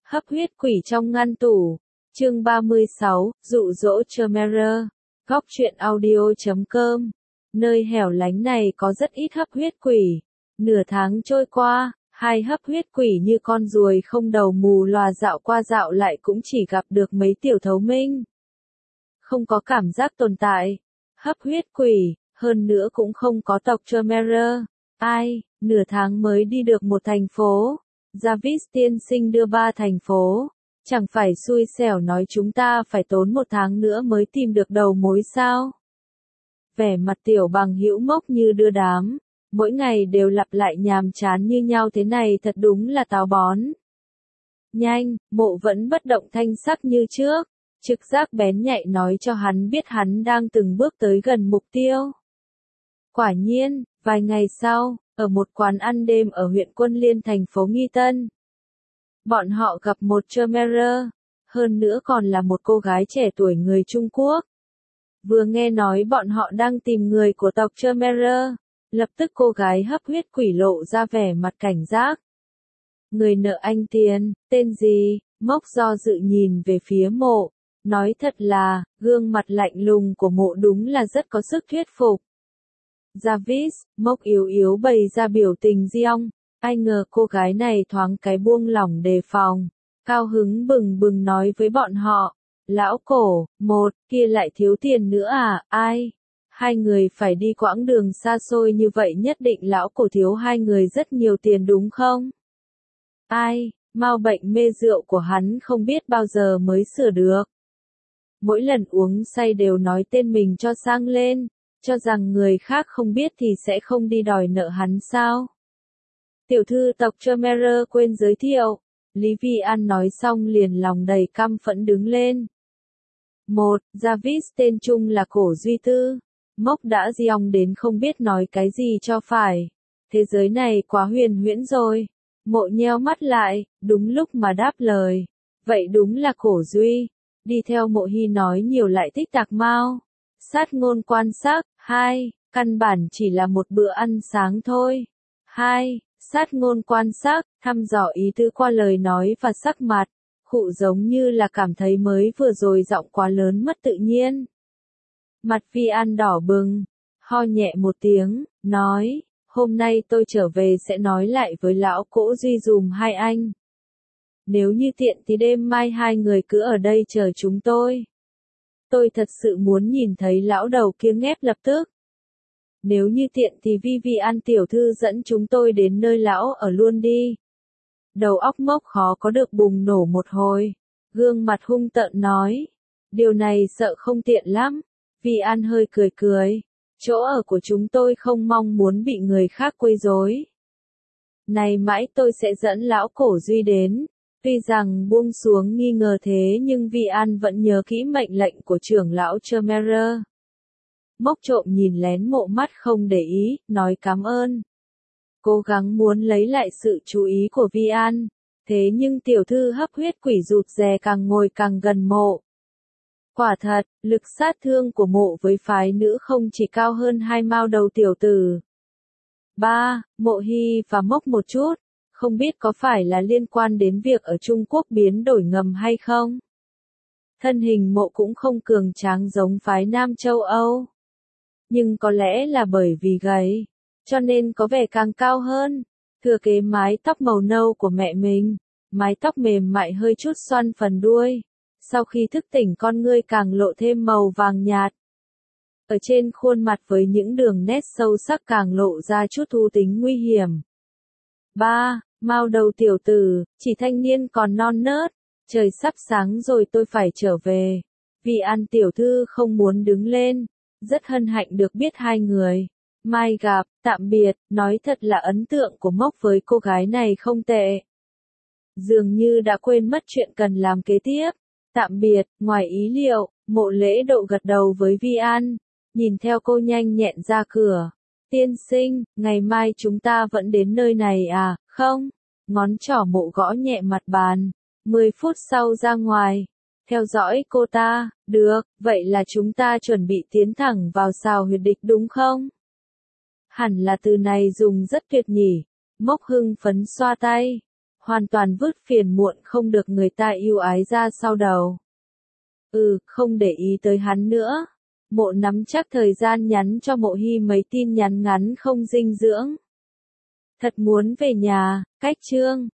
Hấp huyết quỷ trong ngăn tủ. Chương 36, dụ dỗ Chimera. Góc truyện audio.com. Nơi hẻo lánh này có rất ít hấp huyết quỷ. Nửa tháng trôi qua, hai hấp huyết quỷ như con ruồi không đầu mù lòa dạo qua dạo lại cũng chỉ gặp được mấy tiểu thấu minh. Không có cảm giác tồn tại. Hấp huyết quỷ, hơn nữa cũng không có tộc Chimera. Ai, nửa tháng mới đi được một thành phố. Jarvis tiên sinh đưa 3 thành phố. Chẳng phải xui xẻo nói chúng ta phải tốn 1 tháng nữa mới tìm được đầu mối sao? Vẻ mặt tiểu bằng hữu Mốc như đưa đám. Mỗi ngày đều lặp lại nhàm chán như nhau thế này thật đúng là táo bón. Nhanh, Mộ vẫn bất động thanh sắc như trước. Trực giác bén nhạy nói cho hắn biết hắn đang từng bước tới gần mục tiêu. Quả nhiên, vài ngày sau, ở một quán ăn đêm ở huyện Quân Liên thành phố Nghi Tân, bọn họ gặp một Chimera, hơn nữa còn là một cô gái trẻ tuổi người Trung Quốc. Vừa nghe nói bọn họ đang tìm người của tộc Chimera, lập tức cô gái hấp huyết quỷ lộ ra vẻ mặt cảnh giác. Người nợ anh tiền, tên gì? Mốc do dự nhìn về phía Mộ, nói thật là, gương mặt lạnh lùng của Mộ đúng là rất có sức thuyết phục. Jarvis, Mốc yếu yếu bày ra biểu tình riêng, ai ngờ cô gái này thoáng cái buông lỏng đề phòng, cao hứng bừng bừng nói với bọn họ, lão cổ, một, kia lại thiếu tiền nữa à, ai? Hai người phải đi quãng đường xa xôi như vậy nhất định lão cổ thiếu hai người rất nhiều tiền đúng không? Ai, mau bệnh mê rượu của hắn không biết bao giờ mới sửa được. Mỗi lần uống say đều nói tên mình cho sang lên. Cho rằng người khác không biết thì sẽ không đi đòi nợ hắn sao? Tiểu thư tộc Chimera quên giới thiệu. Lý Vi An nói xong liền lòng đầy căm phẫn đứng lên. Một, Jarvis tên chung là Cổ Duy Tư. Mốc đã giong đến không biết nói cái gì cho phải. Thế giới này quá huyền huyễn rồi. Mộ nheo mắt lại, đúng lúc mà đáp lời. Vậy đúng là Cổ Duy. Đi theo Mộ Hy nói nhiều lại thích tạc mau. Sát ngôn quan sát. 2. Căn bản chỉ là một bữa ăn sáng thôi. 2. Sát ngôn quan sát, thăm dò ý tứ qua lời nói và sắc mặt. Khụ giống như là cảm thấy mới vừa rồi giọng quá lớn mất tự nhiên. Mặt Vi An đỏ bừng, ho nhẹ một tiếng, nói, hôm nay tôi trở về sẽ nói lại với lão Cỗ Duy dùm hai anh. Nếu như tiện thì đêm mai hai người cứ ở đây chờ chúng tôi. Tôi thật sự muốn nhìn thấy lão đầu kia ngép lập tức. Nếu như tiện thì Vivian tiểu thư dẫn chúng tôi đến nơi lão ở luôn đi. Đầu óc Mốc khó có được bùng nổ một hồi. Gương mặt hung tợn nói. Điều này sợ không tiện lắm. Vi An hơi cười cười. Chỗ ở của chúng tôi không mong muốn bị người khác quấy rối. Này mãi tôi sẽ dẫn lão Cổ Duy đến. Tuy rằng buông xuống nghi ngờ thế nhưng Vi An vẫn nhớ kỹ mệnh lệnh của trưởng lão Chimera. Mốc trộm nhìn lén Mộ mắt không để ý, nói cảm ơn. Cố gắng muốn lấy lại sự chú ý của Vi An. Thế nhưng tiểu thư hấp huyết quỷ rụt rè càng ngồi càng gần Mộ. Quả thật, lực sát thương của Mộ với phái nữ không chỉ cao hơn 2 mao đầu tiểu tử. 3. Mộ Hy và Mốc một chút. Không biết có phải là liên quan đến việc ở Trung Quốc biến đổi ngầm hay không? Thân hình Mộ cũng không cường tráng giống phái Nam châu Âu. Nhưng có lẽ là bởi vì gầy, cho nên có vẻ càng cao hơn. Thừa kế mái tóc màu nâu của mẹ mình, mái tóc mềm mại hơi chút xoăn phần đuôi. Sau khi thức tỉnh con ngươi càng lộ thêm màu vàng nhạt. Ở trên khuôn mặt với những đường nét sâu sắc càng lộ ra chút thú tính nguy hiểm. 3. Mao đầu tiểu tử, chỉ thanh niên còn non nớt. Trời sắp sáng rồi tôi phải trở về. Vi An tiểu thư không muốn đứng lên. Rất hân hạnh được biết hai người. Mai gặp, tạm biệt, nói thật là ấn tượng của Mốc với cô gái này không tệ. Dường như đã quên mất chuyện cần làm kế tiếp. Tạm biệt, ngoài ý liệu, Mộ lễ độ gật đầu với Vi An. Nhìn theo cô nhanh nhẹn ra cửa. Tiên sinh, ngày mai chúng ta vẫn đến nơi này à, không? Ngón trỏ Mộ gõ nhẹ mặt bàn. 10 phút sau ra ngoài. Theo dõi cô ta, được, vậy là chúng ta chuẩn bị tiến thẳng vào sào huyệt địch đúng không? Hẳn là từ này dùng rất tuyệt nhỉ. Mốc hưng phấn xoa tay. hoàn toàn vứt phiền muộn không được người ta yêu ái ra sau đầu. Không để ý tới hắn nữa. Mộ nắm chắc thời gian nhắn cho Mộ Hy mấy tin nhắn ngắn không dinh dưỡng. Thật muốn về nhà, cách chương.